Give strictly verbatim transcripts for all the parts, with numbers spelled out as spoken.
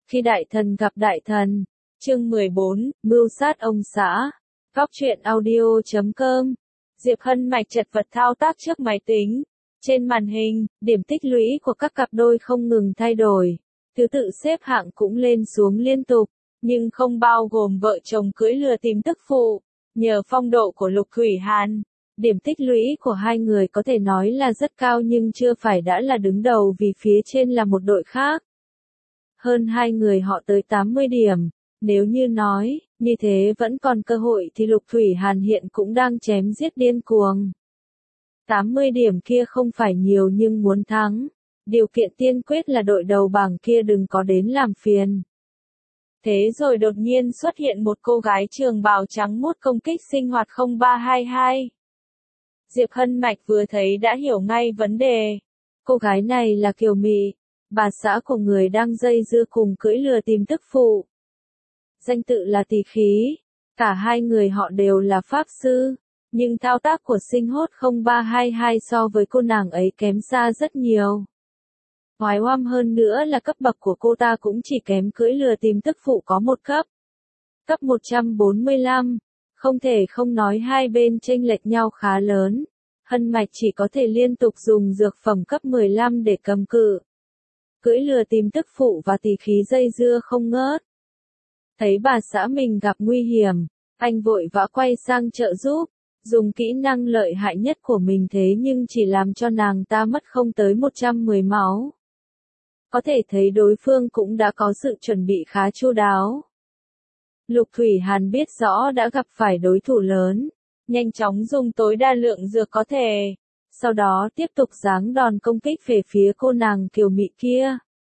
Khi đại thần gặp đại thần, chương mười bốn, mưu sát ông xã. Góc truyện audio chấm com. Diệp Hân Mạch chật vật thao tác trước máy tính. Trên màn hình, điểm tích lũy của các cặp đôi không ngừng thay đổi. Thứ tự xếp hạng cũng lên xuống liên tục, nhưng không bao gồm vợ chồng cưỡi lừa tìm tức phụ. Nhờ phong độ của Lục Thủy Hàn, điểm tích lũy của hai người có thể nói là rất cao nhưng chưa phải đã là đứng đầu vì phía trên là một đội khác. Hơn hai người họ tới tám mươi điểm. Nếu như nói, như thế vẫn còn cơ hội thì Lục Thủy Hàn hiện cũng đang chém giết điên cuồng. tám mươi điểm kia không phải nhiều nhưng muốn thắng. Điều kiện tiên quyết là đội đầu bảng kia đừng có đến làm phiền. Thế rồi đột nhiên xuất hiện một cô gái trường bào trắng muốt công kích sinh hoạt không ba hai hai. Diệp Hân Mạch vừa thấy đã hiểu ngay vấn đề. Cô gái này là Kiều Mị, bà xã của người đang dây dưa cùng cưỡi lừa tìm tức phụ. Danh tự là Tỷ Khí, cả hai người họ đều là pháp sư, nhưng thao tác của sinh hốt không ba hai hai so với cô nàng ấy kém xa rất nhiều. Hoài oăm hơn nữa là cấp bậc của cô ta cũng chỉ kém cưỡi lừa tìm tức phụ có một cấp. Cấp một trăm bốn mươi lăm, không thể không nói hai bên chênh lệch nhau khá lớn. Hân Mạch chỉ có thể liên tục dùng dược phẩm cấp mười lăm để cầm cự. Cưỡi lừa tìm tức phụ và Tỷ Khí dây dưa không ngớt. Thấy bà xã mình gặp nguy hiểm, anh vội vã quay sang trợ giúp, dùng kỹ năng lợi hại nhất của mình thế nhưng chỉ làm cho nàng ta mất không tới một trăm mười máu. Có thể thấy đối phương cũng đã có sự chuẩn bị khá chu đáo. Lục Thủy Hàn biết rõ đã gặp phải đối thủ lớn, nhanh chóng dùng tối đa lượng dược có thể, sau đó tiếp tục giáng đòn công kích về phía cô nàng Kiều Mị kia.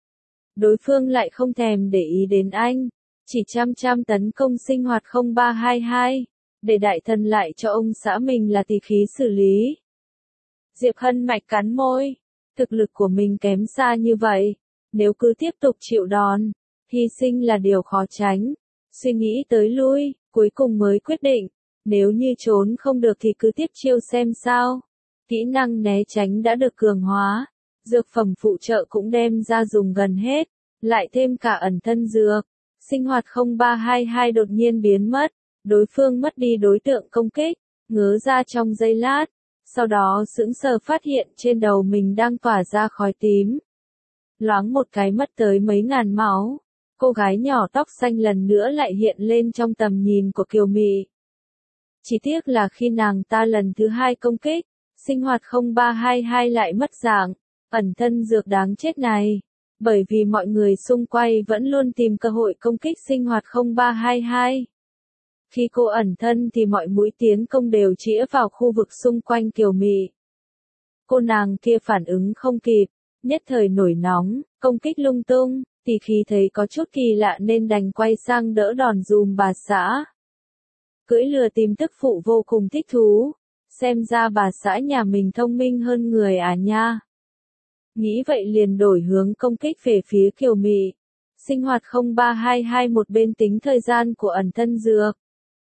Đối phương lại không thèm để ý đến anh, chỉ chăm chăm tấn công sinh hoạt không ba hai hai, để đại thần lại cho ông xã mình là Tỷ Khí xử lý. Diệp Hân Mạch cắn môi, thực lực của mình kém xa như vậy, nếu cứ tiếp tục chịu đòn, hy sinh là điều khó tránh. Suy nghĩ tới lui, cuối cùng mới quyết định, nếu như trốn không được thì cứ tiếp chiêu xem sao. Kỹ năng né tránh đã được cường hóa, dược phẩm phụ trợ cũng đem ra dùng gần hết, lại thêm cả ẩn thân dược. Sinh hoạt không ba hai hai đột nhiên biến mất, đối phương mất đi đối tượng công kích, ngớ ra trong giây lát, sau đó sững sờ phát hiện trên đầu mình đang tỏa ra khói tím. Loáng một cái mất tới mấy ngàn máu, cô gái nhỏ tóc xanh lần nữa lại hiện lên trong tầm nhìn của Kiều Mị. Chỉ tiếc là khi nàng ta lần thứ hai công kích, sinh hoạt không ba hai hai lại mất dạng, ẩn thân dược đáng chết này. Bởi vì mọi người xung quanh vẫn luôn tìm cơ hội công kích sinh hoạt không ba hai hai. Khi cô ẩn thân thì mọi mũi tiến công đều chĩa vào khu vực xung quanh Kiều Mị. Cô nàng kia phản ứng không kịp, nhất thời nổi nóng, công kích lung tung, Tỷ Khí thấy có chút kỳ lạ nên đành quay sang đỡ đòn dùm bà xã. Cưỡi lừa tìm tức phụ vô cùng thích thú, xem ra bà xã nhà mình thông minh hơn người à nha. Nghĩ vậy liền đổi hướng công kích về phía Kiều Mị. Sinh hoạt không ba hai hai một bên tính thời gian của ẩn thân dược,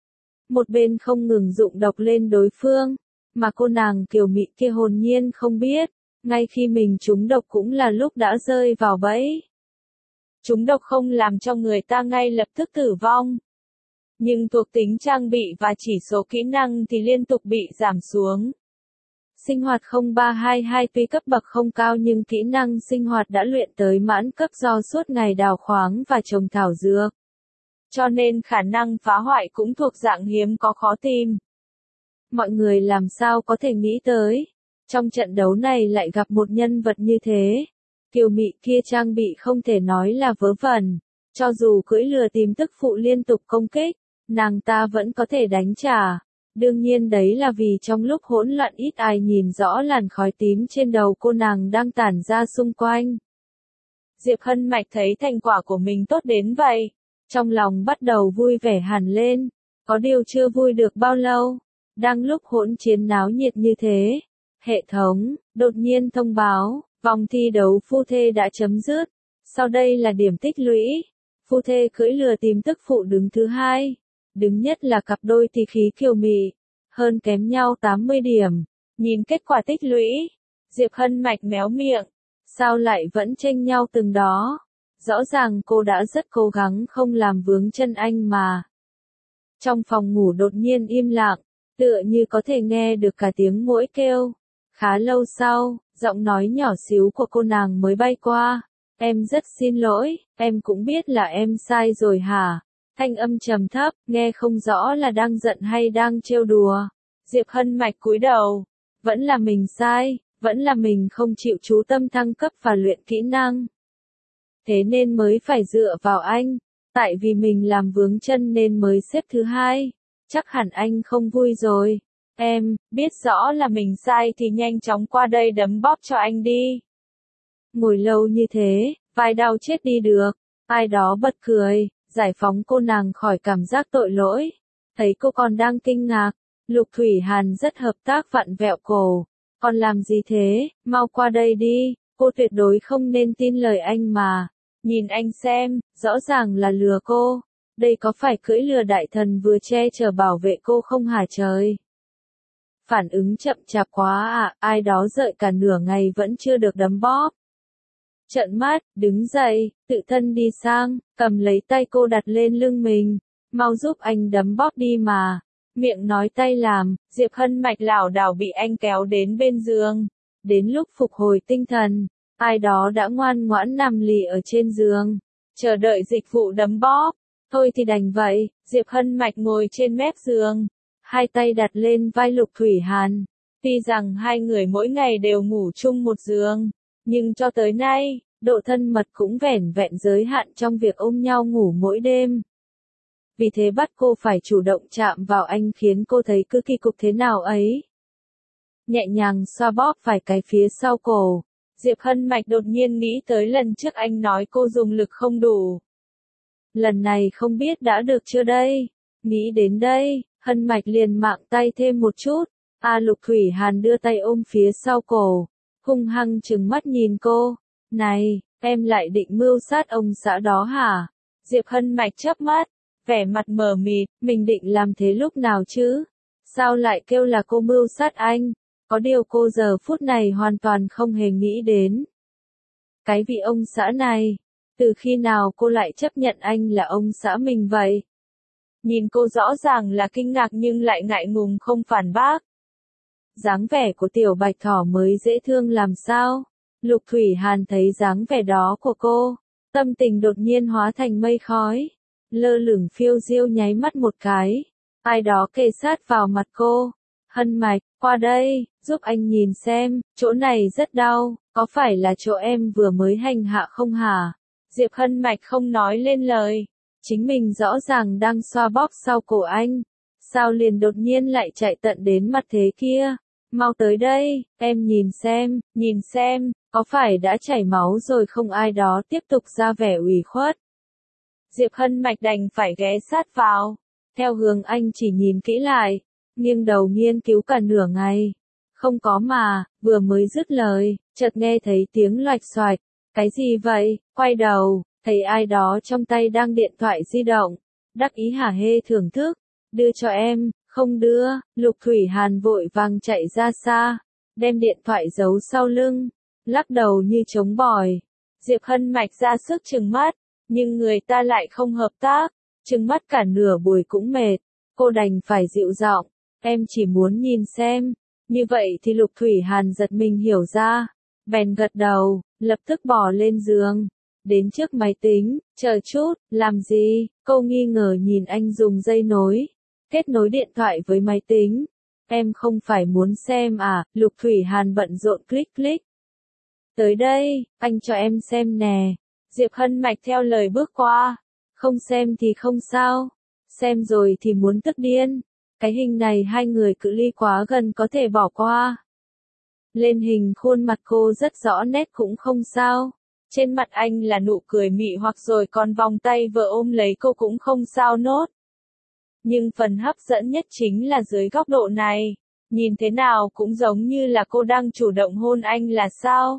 một bên không ngừng dụng độc lên đối phương, mà cô nàng Kiều Mị kia hồn nhiên không biết, ngay khi mình trúng độc cũng là lúc đã rơi vào bẫy. Trúng độc không làm cho người ta ngay lập tức tử vong, nhưng thuộc tính trang bị và chỉ số kỹ năng thì liên tục bị giảm xuống. Sinh hoạt không ba hai hai tuy cấp bậc không cao nhưng kỹ năng sinh hoạt đã luyện tới mãn cấp do suốt ngày đào khoáng và trồng thảo dược. Cho nên khả năng phá hoại cũng thuộc dạng hiếm có khó tìm. Mọi người làm sao có thể nghĩ tới, trong trận đấu này lại gặp một nhân vật như thế. Kiều Mị kia trang bị không thể nói là vớ vẩn, cho dù cưỡi lừa tìm tức phụ liên tục công kích, nàng ta vẫn có thể đánh trả. Đương nhiên đấy là vì trong lúc hỗn loạn ít ai nhìn rõ làn khói tím trên đầu cô nàng đang tản ra xung quanh. Diệp Hân Mạch thấy thành quả của mình tốt đến vậy, trong lòng bắt đầu vui vẻ hẳn lên, có điều chưa vui được bao lâu. Đang lúc hỗn chiến náo nhiệt như thế, hệ thống đột nhiên thông báo, vòng thi đấu phu thê đã chấm dứt. Sau đây là điểm tích lũy. Phu thê cưỡi lừa tìm tức phụ đứng thứ hai. Đứng nhất là cặp đôi Tỷ Khí Kiều Mị, hơn kém nhau tám mươi điểm. Nhìn kết quả tích lũy, Diệp Hân Mạch méo miệng, sao lại vẫn chênh nhau từng đó. Rõ ràng cô đã rất cố gắng không làm vướng chân anh mà. Trong phòng ngủ đột nhiên im lặng, tựa như có thể nghe được cả tiếng muỗi kêu. Khá lâu sau, giọng nói nhỏ xíu của cô nàng mới bay qua. Em rất xin lỗi, em cũng biết là em sai rồi hả? Thanh âm trầm thấp, nghe không rõ là đang giận hay đang trêu đùa. Diệp Hân Mạch cúi đầu. Vẫn là mình sai, vẫn là mình không chịu chú tâm thăng cấp và luyện kỹ năng. Thế nên mới phải dựa vào anh. Tại vì mình làm vướng chân nên mới xếp thứ hai. Chắc hẳn anh không vui rồi. Em, biết rõ là mình sai thì nhanh chóng qua đây đấm bóp cho anh đi. Ngồi lâu như thế, vai đau chết đi được. Ai đó bật cười, giải phóng cô nàng khỏi cảm giác tội lỗi. Thấy cô còn đang kinh ngạc, Lục Thủy Hàn rất hợp tác vặn vẹo cổ. Còn làm gì thế, mau qua đây đi, cô tuyệt đối không nên tin lời anh mà. Nhìn anh xem, rõ ràng là lừa cô. Đây có phải cưỡi lừa đại thần vừa che chở bảo vệ cô không hả trời? Phản ứng chậm chạp quá à, ai đó đợi cả nửa ngày vẫn chưa được đấm bóp. Trợn mắt, đứng dậy, tự thân đi sang, cầm lấy tay cô đặt lên lưng mình. Mau giúp anh đấm bóp đi mà. Miệng nói tay làm, Diệp Hân Mạch lảo đảo bị anh kéo đến bên giường. Đến lúc phục hồi tinh thần, ai đó đã ngoan ngoãn nằm lì ở trên giường, chờ đợi dịch vụ đấm bóp. Thôi thì đành vậy, Diệp Hân Mạch ngồi trên mép giường, hai tay đặt lên vai Lục Thủy Hàn. Tuy rằng hai người mỗi ngày đều ngủ chung một giường, nhưng cho tới nay, độ thân mật cũng vẻn vẹn giới hạn trong việc ôm nhau ngủ mỗi đêm. Vì thế bắt cô phải chủ động chạm vào anh khiến cô thấy cứ kỳ cục thế nào ấy. Nhẹ nhàng xoa bóp vài cái phía sau cổ, Diệp Hân Mạch đột nhiên nghĩ tới lần trước anh nói cô dùng lực không đủ. Lần này không biết đã được chưa đây? Nghĩ đến đây, Hân Mạch liền mạng tay thêm một chút. A Lục Thủy Hàn đưa tay ôm phía sau cổ, hung hăng trừng mắt nhìn cô. Này, em lại định mưu sát ông xã đó hả? Diệp Hân Mạch chớp mắt, vẻ mặt mờ mịt, mình định làm thế lúc nào chứ? Sao lại kêu là cô mưu sát anh? Có điều cô giờ phút này hoàn toàn không hề nghĩ đến. Cái vị ông xã này, từ khi nào cô lại chấp nhận anh là ông xã mình vậy? Nhìn cô rõ ràng là kinh ngạc nhưng lại ngại ngùng không phản bác. Dáng vẻ của tiểu bạch thỏ mới dễ thương làm sao? Lục Thủy Hàn thấy dáng vẻ đó của cô, tâm tình đột nhiên hóa thành mây khói, lơ lửng phiêu diêu nháy mắt một cái. Ai đó kề sát vào mặt cô. Hân Mạch, qua đây, giúp anh nhìn xem, chỗ này rất đau, có phải là chỗ em vừa mới hành hạ không hả? Diệp Hân Mạch không nói lên lời, chính mình rõ ràng đang xoa bóp sau cổ anh, sao liền đột nhiên lại chạy tận đến mặt thế kia? Mau tới đây, em nhìn xem, nhìn xem, có phải đã chảy máu rồi không? Ai đó tiếp tục ra vẻ ủy khuất. Diệp Hân Mạch đành phải ghé sát vào, theo hướng anh chỉ nhìn kỹ lại, nghiêng đầu nghiên cứu cả nửa ngày. Không có mà, vừa mới dứt lời, chợt nghe thấy tiếng loạch xoạch. Cái gì vậy? Quay đầu, thấy ai đó trong tay đang điện thoại di động. Đắc ý hả hê thưởng thức. Đưa cho em, không đưa. Lục Thủy Hàn vội vàng chạy ra xa, đem điện thoại giấu sau lưng, lắc đầu như trống bỏi. Diệp Hân Mạch ra sức trừng mắt, nhưng người ta lại không hợp tác, trừng mắt cả nửa buổi cũng mệt. Cô đành phải dịu giọng, em chỉ muốn nhìn xem. Như vậy thì Lục Thủy Hàn giật mình hiểu ra, bèn gật đầu, lập tức bò lên giường, đến trước máy tính. Chờ chút, làm gì? Cô nghi ngờ nhìn anh dùng dây nối kết nối điện thoại với máy tính. Em không phải muốn xem à? Lục Thủy Hàn bận rộn click click. Tới đây, anh cho em xem nè. Diệp Hân Mạch theo lời bước qua. Không xem thì không sao, xem rồi thì muốn tức điên. Cái hình này hai người cự ly quá gần có thể bỏ qua. Lên hình khuôn mặt cô rất rõ nét cũng không sao. Trên mặt anh là nụ cười mị hoặc rồi còn vòng tay vợ ôm lấy cô cũng không sao nốt. Nhưng phần hấp dẫn nhất chính là dưới góc độ này, nhìn thế nào cũng giống như là cô đang chủ động hôn anh là sao?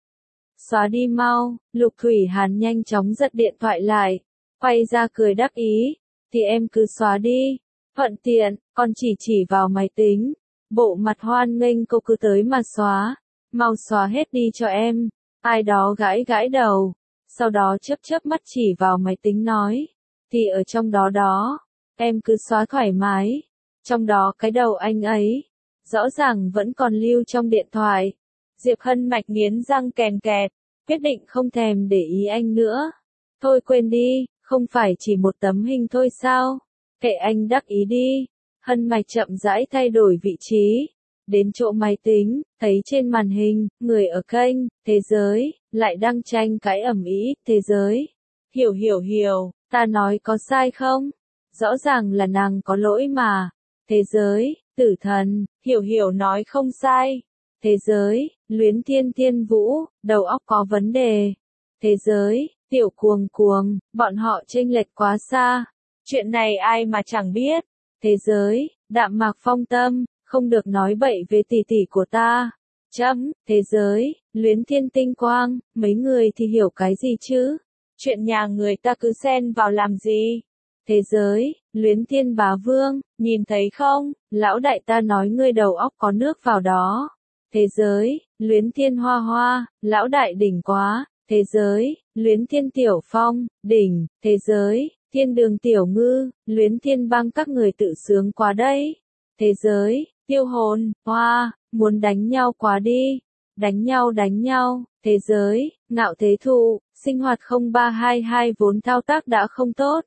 Xóa đi mau. Lục Thủy Hàn nhanh chóng giật điện thoại lại, quay ra cười đắc ý. Thì em cứ xóa đi, thuận tiện, còn chỉ chỉ vào máy tính. Bộ mặt hoan nghênh cô cứ tới mà xóa. Mau xóa hết đi cho em. Ai đó gãi gãi đầu. sau đó chớp chớp mắt chỉ vào máy tính nói, thì ở trong đó đó, em cứ xóa thoải mái, trong đó cái đầu anh ấy, rõ ràng vẫn còn lưu trong điện thoại. Diệp Hân Mạch nghiến răng kèn kẹt, quyết định không thèm để ý anh nữa. Thôi quên đi, không phải chỉ một tấm hình thôi sao? Kệ anh đắc ý đi. Hân Mạch chậm rãi thay đổi vị trí, đến chỗ máy tính, thấy trên màn hình, người ở kênh, Thế Giới, lại đang tranh cãi ầm ĩ, Thế Giới. Hiểu hiểu hiểu, ta nói có sai không? Rõ ràng là nàng có lỗi mà. Thế Giới, Tử Thần, Hiểu hiểu nói không sai. Thế Giới, Luyến Thiên Thiên Vũ, đầu óc có vấn đề. Thế Giới, Tiểu Cuồng Cuồng, bọn họ chênh lệch quá xa. Chuyện này ai mà chẳng biết. Thế Giới, Đạm Mạc Phong Tâm, không được nói bậy về tỷ tỷ của ta. Chấm, Thế Giới, Luyến Thiên Tinh Quang, mấy người thì hiểu cái gì chứ? Chuyện nhà người ta cứ xen vào làm gì? Thế Giới, Luyến Thiên Bá Vương, nhìn thấy không, lão đại ta nói ngươi đầu óc có nước vào đó. Thế Giới, Luyến Thiên Hoa Hoa, lão đại đỉnh quá. Thế Giới, Luyến Thiên Tiểu Phong, đỉnh. Thế Giới, Thiên Đường Tiểu Ngư, Luyến Thiên Bang các người tự sướng quá đấy. Thế Giới, Tiêu Hồn, Hoa, muốn đánh nhau quá đi. Đánh nhau đánh nhau. Thế Giới, Ngạo Thế Thụ, sinh hoạt không ba hai hai vốn thao tác đã không tốt.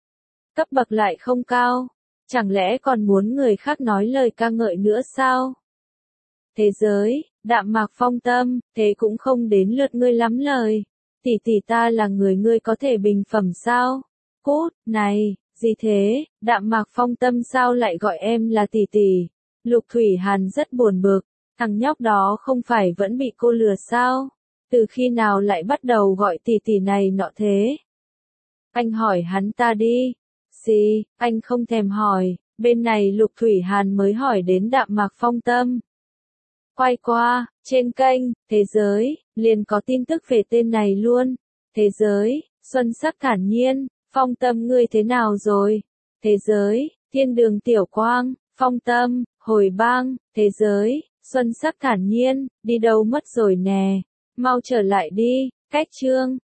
Cấp bậc lại không cao. Chẳng lẽ còn muốn người khác nói lời ca ngợi nữa sao? Thế Giới, Đạm Mạc Phong Tâm, thế cũng không đến lượt ngươi lắm lời. Tỷ tỷ ta là người ngươi có thể bình phẩm sao? Cút, này, gì thế, Đạm Mạc Phong Tâm sao lại gọi em là tỷ tỷ? Lục Thủy Hàn rất buồn bực, thằng nhóc đó không phải vẫn bị cô lừa sao? Từ khi nào lại bắt đầu gọi tỷ tỷ này nọ thế? Anh hỏi hắn ta đi. Gì, anh không thèm hỏi, bên này Lục Thủy Hàn mới hỏi đến Đạm Mạc Phong Tâm. Quay qua, trên kênh, Thế Giới, liền có tin tức về tên này luôn. Thế Giới, Xuân Sắc thản nhiên, Phong Tâm ngươi thế nào rồi? Thế Giới, Thiên Đường Tiểu Quang, Phong Tâm, hồi bang. Thế Giới, Xuân Sắc thản nhiên, đi đâu mất rồi nè? Mau trở lại đi, cách chương.